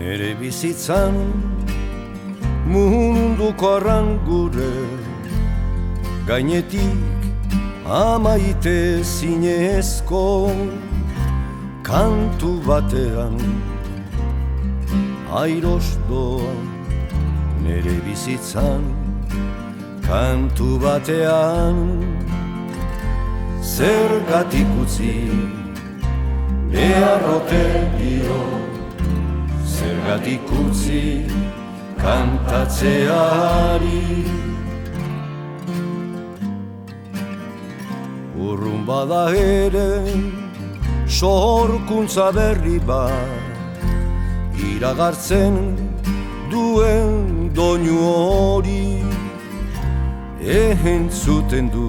Nere bizitzan munduko arrangure gainetik amaite zinezko kantu batean airos doa. Nere bizitzan kantu batean zergatik utzi beharrote dio, zergatik utzi kantatzeari. Urrun bada ere sorkuntza berri bat iragartzen duen doinu hori, entzuten du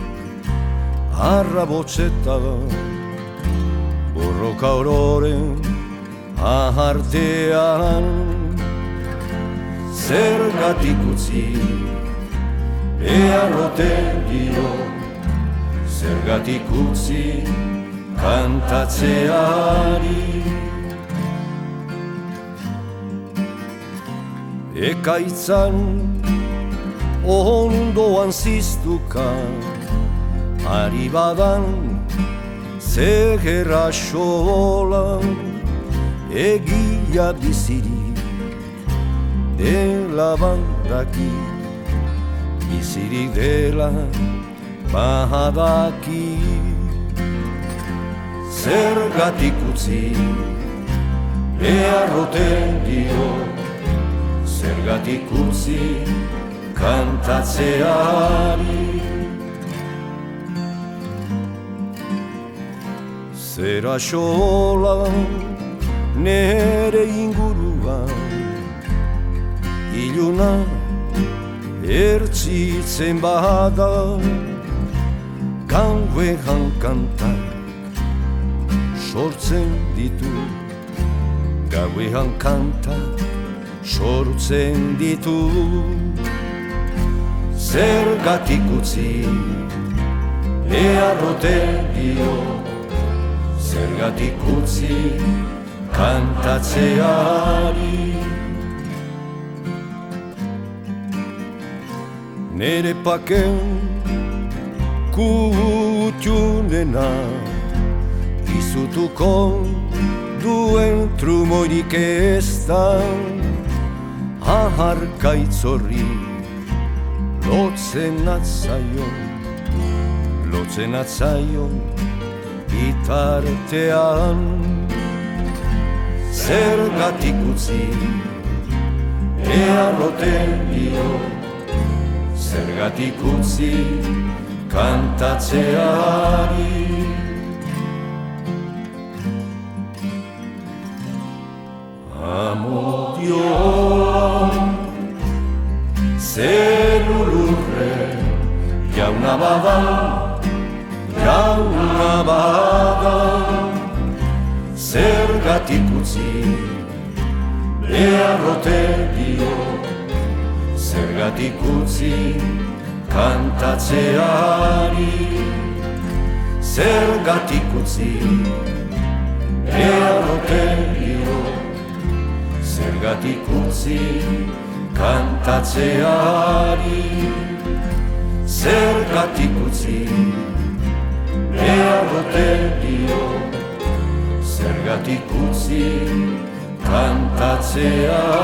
arrabotzeta borroka ororen ahartean. Zergatik utzi beharrote dio, zergatik utzi kantatzeari. Ekaitzan ondoan ziztuka ari badan zeherra xolan, egia bizirik dela bandaki, bizirik dela bahadaki. Zergatik utzi beharrote dio, zergatik utzi kantatzeari. Zera xola nere inguruan, iluna ertzitzen bada, gauean kantak sortzen ditu, gauean kantak sortzen ditu. Zergatik utzi beharrote dio, zergatik utzi kantatzeari. Nere paken kutxunena izutuko duen trumoirik ez da, aharkaitzorri lotzen atzaion bitartean. Zergatik utzi beharrote dio, zergatik utzi kantatzeari. Amodioan zelulurre jauna bada, zergatik utzi beharrote dio, zergatik utzi kantatzeari. Zergatik utzi beharrote dio, zergatik utzi kantatzeari. Zergatik utzi beharrote dio, zergatik utzi kantatzeari.